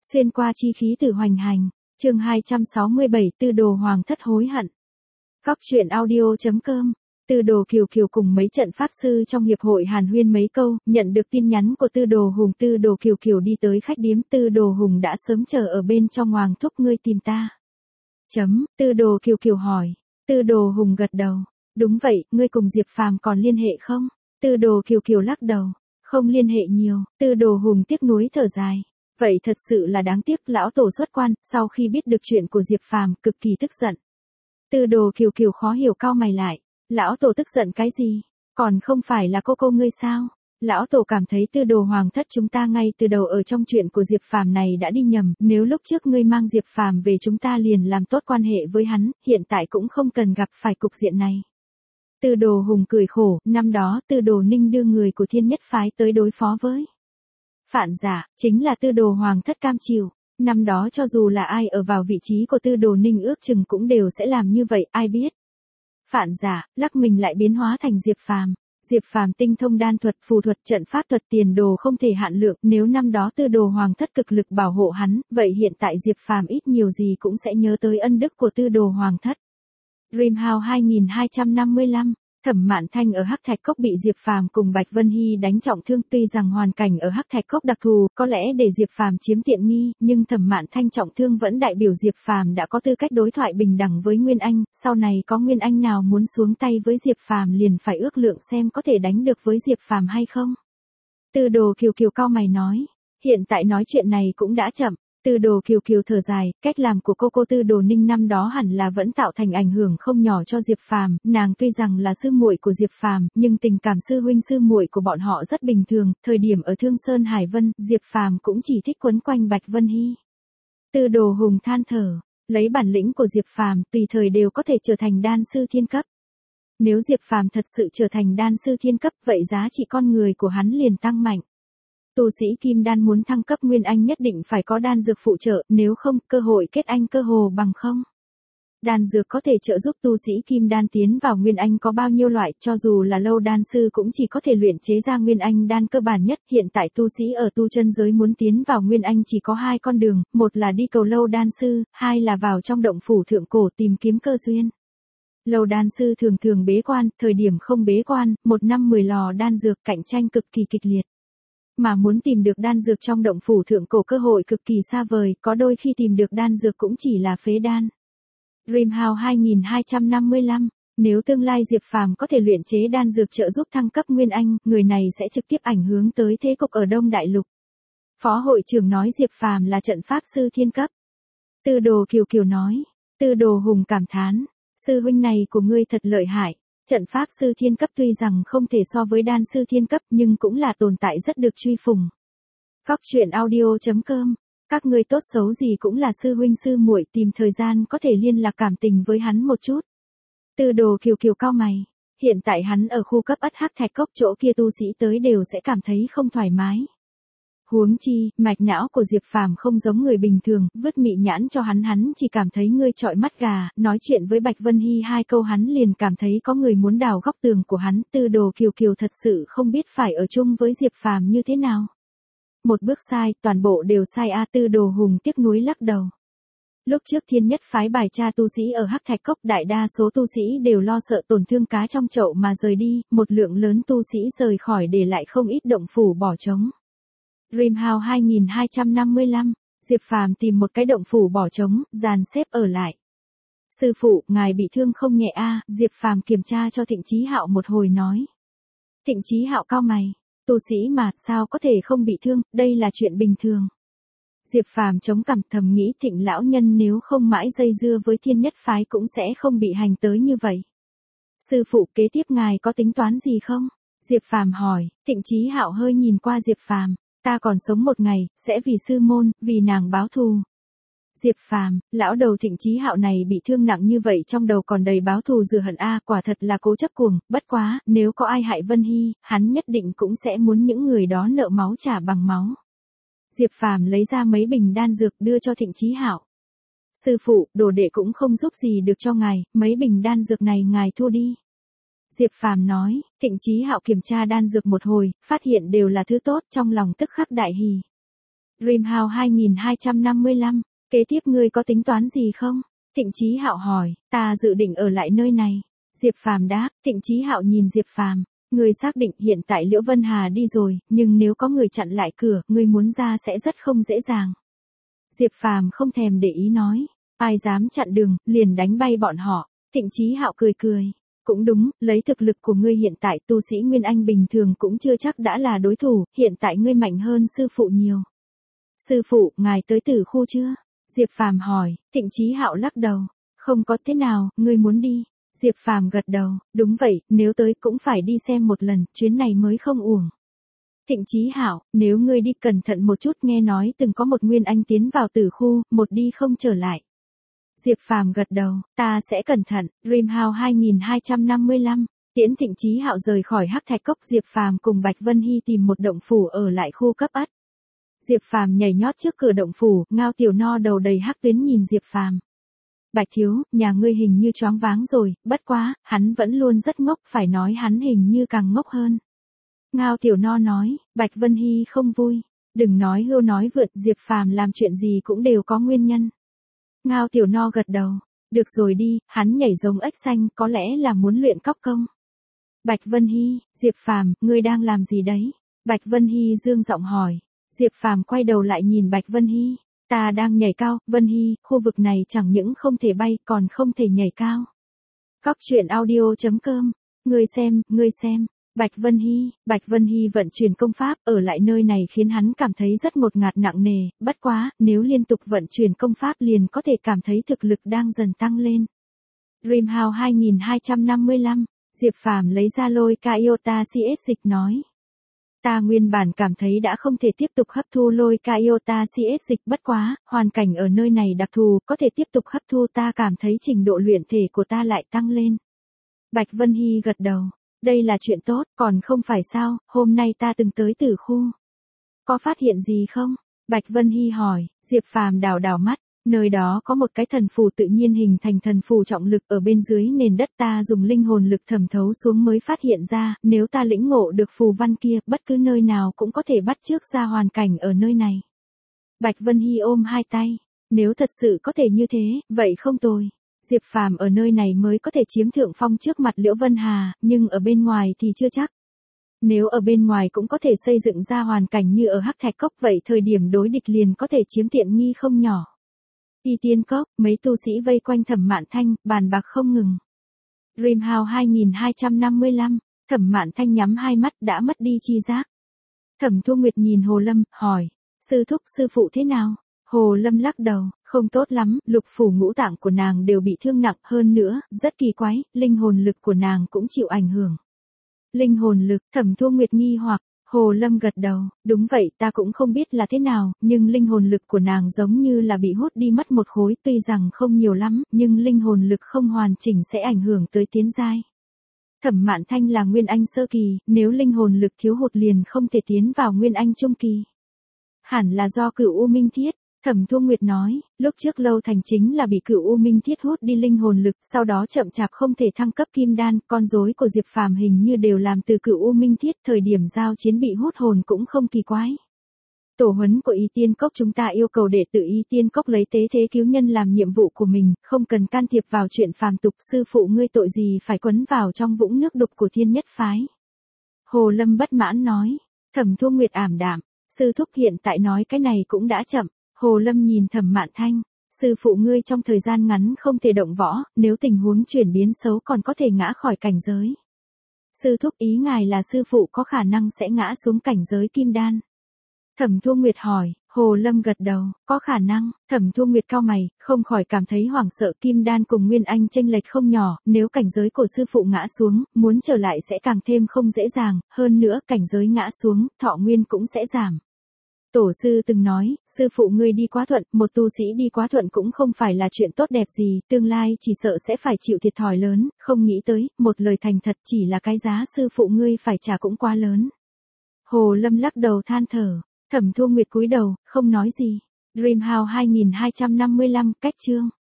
Xuyên qua chi khí từ hoành hành, chương 267 Tư đồ hoàng thất hối hận. Góc truyện audio.com. Tư đồ Kiều Kiều cùng mấy trận pháp sư trong hiệp hội hàn huyên mấy câu, nhận được tin nhắn của Tư đồ Hùng. Tư đồ Kiều Kiều đi tới khách điếm. Tư đồ Hùng đã sớm chờ ở bên trong. Hoàng thúc ngươi tìm ta. Tư đồ Kiều Kiều hỏi. Tư đồ Hùng gật đầu. Đúng vậy, ngươi cùng Diệp Phàm còn liên hệ không? Tư đồ Kiều Kiều lắc đầu. Không liên hệ nhiều. Tư đồ Hùng tiếc nuối thở dài. Vậy thật sự là đáng tiếc. Lão tổ xuất quan, sau khi biết được chuyện của Diệp Phàm, cực kỳ tức giận. Tư đồ Kiều Kiều khó hiểu cau mày lại. Lão tổ tức giận cái gì? Còn không phải là cô ngươi sao? Lão tổ cảm thấy Tư đồ hoàng thất chúng ta ngay từ đầu ở trong chuyện của Diệp Phàm này đã đi nhầm, nếu lúc trước ngươi mang Diệp Phàm về chúng ta liền làm tốt quan hệ với hắn, hiện tại cũng không cần gặp phải cục diện này. Tư đồ Hùng cười khổ, năm đó Tư đồ Ninh đưa người của Thiên Nhất phái tới đối phó với Phản Giả, chính là Tư đồ hoàng thất cam chịu. Năm đó cho dù là ai ở vào vị trí của Tư đồ Ninh ước chừng cũng đều sẽ làm như vậy, ai biết. Phản Giả, lắc mình lại biến hóa thành Diệp Phàm. Diệp Phàm tinh thông đan thuật, phù thuật, trận pháp thuật, tiền đồ không thể hạn lượng, nếu năm đó Tư đồ hoàng thất cực lực bảo hộ hắn, vậy hiện tại Diệp Phàm ít nhiều gì cũng sẽ nhớ tới ân đức của Tư đồ hoàng thất. Dreamhouse 2255. Thẩm Mạn Thanh ở Hắc Thạch Cốc bị Diệp Phàm cùng Bạch Vân Hy đánh trọng thương, tuy rằng hoàn cảnh ở Hắc Thạch Cốc đặc thù, có lẽ để Diệp Phàm chiếm tiện nghi, nhưng Thẩm Mạn Thanh trọng thương vẫn đại biểu Diệp Phàm đã có tư cách đối thoại bình đẳng với Nguyên Anh, sau này có Nguyên Anh nào muốn xuống tay với Diệp Phàm liền phải ước lượng xem có thể đánh được với Diệp Phàm hay không. Tư đồ Kiều Kiều cau mày nói, hiện tại nói chuyện này cũng đã chậm. Tư đồ Kiều Kiều thở dài, cách làm của cô Tư đồ Ninh năm đó hẳn là vẫn tạo thành ảnh hưởng không nhỏ cho Diệp Phàm, nàng tuy rằng là sư muội của Diệp Phàm, nhưng tình cảm sư huynh sư muội của bọn họ rất bình thường, thời điểm ở Thương Sơn Hải Vân, Diệp Phàm cũng chỉ thích quấn quanh Bạch Vân Hy. Tư đồ Hùng than thở, lấy bản lĩnh của Diệp Phàm, tùy thời đều có thể trở thành đan sư thiên cấp. Nếu Diệp Phàm thật sự trở thành đan sư thiên cấp, vậy giá trị con người của hắn liền tăng mạnh. Tu sĩ kim đan muốn thăng cấp Nguyên Anh nhất định phải có đan dược phụ trợ, nếu không, cơ hội kết anh cơ hồ bằng không. Đan dược có thể trợ giúp tu sĩ kim đan tiến vào Nguyên Anh có bao nhiêu loại, cho dù là lâu đan sư cũng chỉ có thể luyện chế ra Nguyên Anh đan cơ bản nhất. Hiện tại tu sĩ ở tu chân giới muốn tiến vào Nguyên Anh chỉ có hai con đường, một là đi cầu lâu đan sư, hai là vào trong động phủ thượng cổ tìm kiếm cơ duyên. Lâu đan sư thường thường bế quan, thời điểm không bế quan, 1 năm 10 lò đan dược, cạnh tranh cực kỳ kịch liệt. Mà muốn tìm được đan dược trong động phủ thượng cổ cơ hội cực kỳ xa vời, có đôi khi tìm được đan dược cũng chỉ là phế đan. Dreamhouse 2255. Nếu tương lai Diệp Phàm có thể luyện chế đan dược trợ giúp thăng cấp Nguyên Anh, người này sẽ trực tiếp ảnh hưởng tới thế cục ở Đông Đại Lục. Phó hội trưởng nói Diệp Phàm là trận pháp sư thiên cấp. Tư đồ Kiều Kiều nói. Tư đồ Hùng cảm thán. Sư huynh này của ngươi thật lợi hại. Trận pháp sư thiên cấp tuy rằng không thể so với đan sư thiên cấp nhưng cũng là tồn tại rất được truy phùng. Góc truyện audio.com. Các ngươi tốt xấu gì cũng là sư huynh sư muội, tìm thời gian có thể liên lạc cảm tình với hắn một chút. Tư đồ Kiều Kiều cau mày. Hiện tại hắn ở khu cấp ất Hắc Thạch Cốc, chỗ kia tu sĩ tới đều sẽ cảm thấy không thoải mái. Huống chi, mạch não của Diệp Phàm không giống người bình thường, vứt mị nhãn cho hắn chỉ cảm thấy ngươi trọi mắt gà, nói chuyện với Bạch Vân Hy 2 câu hắn liền cảm thấy có người muốn đào góc tường của hắn. Tư đồ Kiều Kiều thật sự không biết phải ở chung với Diệp Phàm như thế nào. Một bước sai, toàn bộ đều sai a. Tư đồ Hùng tiếc nuối lắc đầu. Lúc trước Thiên Nhất phái bài tra tu sĩ ở Hắc Thạch Cốc, đại đa số tu sĩ đều lo sợ tổn thương cá trong chậu mà rời đi, một lượng lớn tu sĩ rời khỏi để lại không ít động phủ bỏ trống. Dreamhouse 2255. Diệp Phàm tìm một cái động phủ bỏ trống, dàn xếp ở lại. Sư phụ, ngài bị thương không nhẹ a? Diệp Phàm kiểm tra cho Thịnh Chí Hạo một hồi nói. Thịnh Chí Hạo cau mày, tu sĩ mà, sao có thể không bị thương, đây là chuyện bình thường. Diệp Phàm chống cằm thầm nghĩ Thịnh lão nhân nếu không mãi dây dưa với Thiên Nhất phái cũng sẽ không bị hành tới như vậy. Sư phụ, kế tiếp ngài có tính toán gì không? Diệp Phàm hỏi. Thịnh Chí Hạo hơi nhìn qua Diệp Phàm. Ta còn sống một ngày, sẽ vì sư môn, vì nàng báo thù. Diệp Phàm, lão đầu Thịnh Chí Hạo này bị thương nặng như vậy trong đầu còn đầy báo thù rửa hận a, quả thật là cố chấp cuồng, bất quá, nếu có ai hại Vân Hy, hắn nhất định cũng sẽ muốn những người đó nợ máu trả bằng máu. Diệp Phàm lấy ra mấy bình đan dược đưa cho Thịnh Chí Hạo. Sư phụ, đồ đệ cũng không giúp gì được cho ngài, mấy bình đan dược này ngài thu đi. Diệp Phàm nói. Thịnh Chí Hạo kiểm tra đan dược một hồi, phát hiện đều là thứ tốt, trong lòng tức khắc đại hỉ. Dreamhouse 2255, kế tiếp ngươi có tính toán gì không? Thịnh Chí Hạo hỏi, ta dự định ở lại nơi này. Diệp Phàm đáp, Thịnh Chí Hạo nhìn Diệp Phàm, ngươi xác định hiện tại Liễu Vân Hà đi rồi, nhưng nếu có người chặn lại cửa, ngươi muốn ra sẽ rất không dễ dàng. Diệp Phàm không thèm để ý nói, ai dám chặn đường, liền đánh bay bọn họ. Thịnh Chí Hạo cười cười, cũng đúng, lấy thực lực của ngươi hiện tại tu sĩ Nguyên Anh bình thường cũng chưa chắc đã là đối thủ, hiện tại ngươi mạnh hơn sư phụ nhiều. Sư phụ, ngài tới Tử Khu chưa? Diệp Phàm hỏi. Thịnh Chí Hạo lắc đầu, không có. Thế nào, ngươi muốn đi? Diệp Phàm gật đầu, đúng vậy, nếu tới cũng phải đi xem một lần, chuyến này mới không uổng. Thịnh Chí Hạo, nếu ngươi đi cẩn thận một chút, nghe nói từng có một Nguyên Anh tiến vào Tử Khu, một đi không trở lại. Diệp Phàm gật đầu, ta sẽ cẩn thận. Dreamhouse 2255, tiễn Thịnh Chí Hạo rời khỏi Hắc Thạch Cốc, Diệp Phàm cùng Bạch Vân Hy tìm một động phủ ở lại khu cấp ắt. Diệp Phàm nhảy nhót trước cửa động phủ, Ngao Tiểu No đầu đầy hắc tuyến nhìn Diệp Phàm. Bạch thiếu, nhà ngươi hình như choáng váng rồi, bất quá, hắn vẫn luôn rất ngốc, phải nói hắn hình như càng ngốc hơn. Ngao Tiểu No nói. Bạch Vân Hy không vui, đừng nói hưu nói vượt, Diệp Phàm làm chuyện gì cũng đều có nguyên nhân. Ngao Tiểu No gật đầu, được rồi đi, hắn nhảy giống ếch xanh, có lẽ là muốn luyện cóc công. Bạch Vân Hy, Diệp Phàm, ngươi đang làm gì đấy? Bạch Vân Hy dương giọng hỏi. Diệp Phàm quay đầu lại nhìn Bạch Vân Hy, ta đang nhảy cao. Vân Hy, khu vực này chẳng những không thể bay còn không thể nhảy cao. Cóc truyện audio.com, ngươi xem. Bạch Vân Hy vận chuyển công pháp, ở lại nơi này khiến hắn cảm thấy rất ngột ngạt nặng nề, bất quá, nếu liên tục vận chuyển công pháp liền có thể cảm thấy thực lực đang dần tăng lên. Dreamhouse 2255, Diệp Phàm lấy ra lôi ca iota CS dịch nói. Ta nguyên bản cảm thấy đã không thể tiếp tục hấp thu lôi ca iota CS dịch, bất quá, hoàn cảnh ở nơi này đặc thù, có thể tiếp tục hấp thu, ta cảm thấy trình độ luyện thể của ta lại tăng lên. Bạch Vân Hy gật đầu. Đây là chuyện tốt, còn không phải sao, hôm nay ta từng tới Tử Khu. Có phát hiện gì không? Bạch Vân Hy hỏi. Diệp Phàm đảo đảo mắt, nơi đó có một cái thần phù tự nhiên hình thành thần phù trọng lực ở bên dưới nền đất, ta dùng linh hồn lực thẩm thấu xuống mới phát hiện ra, nếu ta lĩnh ngộ được phù văn kia, bất cứ nơi nào cũng có thể bắt chước ra hoàn cảnh ở nơi này. Bạch Vân Hy ôm hai tay, nếu thật sự có thể như thế, vậy không tồi. Diệp Phàm ở nơi này mới có thể chiếm thượng phong trước mặt Liễu Vân Hà, nhưng ở bên ngoài thì chưa chắc. Nếu ở bên ngoài cũng có thể xây dựng ra hoàn cảnh như ở Hắc Thạch Cốc, vậy thời điểm đối địch liền có thể chiếm tiện nghi không nhỏ. Y Tiên Cốc, mấy tu sĩ vây quanh Thẩm Mạn Thanh, bàn bạc không ngừng. Dreamhouse 2255, Thẩm Mạn Thanh nhắm hai mắt đã mất đi chi giác. Thẩm Thu Nguyệt nhìn Hồ Lâm, hỏi, sư thúc sư phụ thế nào? Hồ Lâm lắc đầu, không tốt lắm, lục phủ ngũ tạng của nàng đều bị thương nặng, hơn nữa, rất kỳ quái, linh hồn lực của nàng cũng chịu ảnh hưởng. Linh hồn lực, Thẩm Thu Nguyệt nghi hoặc. Hồ Lâm gật đầu, đúng vậy, ta cũng không biết là thế nào, nhưng linh hồn lực của nàng giống như là bị hút đi mất một khối, tuy rằng không nhiều lắm, nhưng linh hồn lực không hoàn chỉnh sẽ ảnh hưởng tới tiến giai. Thẩm Mạn Thanh là Nguyên Anh sơ kỳ, nếu linh hồn lực thiếu hụt liền không thể tiến vào Nguyên Anh trung kỳ. Hẳn là do Cửu U Minh Thiết. Thẩm Thu Nguyệt nói, lúc trước Lâu Thành chính là bị Cửu U Minh Thiết hút đi linh hồn lực, sau đó chậm chạp không thể thăng cấp kim đan, con rối của Diệp Phàm hình như đều làm từ Cửu U Minh Thiết, thời điểm giao chiến bị hút hồn cũng không kỳ quái. Tổ huấn của Y Tiên Cốc chúng ta yêu cầu đệ tử Y Tiên Cốc lấy tế thế cứu nhân làm nhiệm vụ của mình, không cần can thiệp vào chuyện phàm tục, sư phụ ngươi tội gì phải quấn vào trong vũng nước đục của Thiên Nhất phái. Hồ Lâm bất mãn nói. Thẩm Thu Nguyệt ảm đạm, sư thúc hiện tại nói cái này cũng đã chậm. Hồ Lâm nhìn Thẩm Mạn Thanh, sư phụ ngươi trong thời gian ngắn không thể động võ, nếu tình huống chuyển biến xấu còn có thể ngã khỏi cảnh giới. Sư thúc ý ngài là sư phụ có khả năng sẽ ngã xuống cảnh giới kim đan. Thẩm Thu Nguyệt hỏi. Hồ Lâm gật đầu, có khả năng. Thẩm Thu Nguyệt cau mày, không khỏi cảm thấy hoảng sợ, kim đan cùng Nguyên Anh chênh lệch không nhỏ, nếu cảnh giới của sư phụ ngã xuống, muốn trở lại sẽ càng thêm không dễ dàng, hơn nữa cảnh giới ngã xuống, thọ nguyên cũng sẽ giảm. Tổ sư từng nói, sư phụ ngươi đi quá thuận, một tu sĩ đi quá thuận cũng không phải là chuyện tốt đẹp gì, tương lai chỉ sợ sẽ phải chịu thiệt thòi lớn, không nghĩ tới, một lời thành thật chỉ là cái giá sư phụ ngươi phải trả cũng quá lớn. Hồ Lâm lắc đầu than thở, Thẩm Thu Nguyệt cúi đầu, không nói gì. Dreamhouse 2255, cách chương.